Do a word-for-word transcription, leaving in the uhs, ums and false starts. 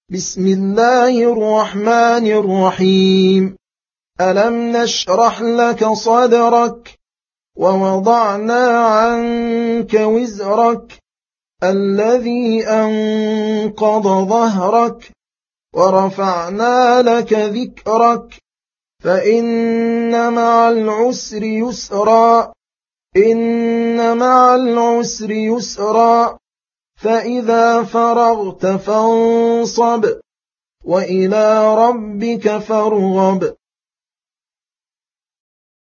بسم الله الرحمن الرحيم. ألم نشرح لك صدرك ووضعنا عنك وزرك الذي أنقض ظهرك ورفعنا لك ذكرك فإن مع العسر يسرا إن مع العسر يسرا فإذا فرغت فانصب وإلى ربك فارغب.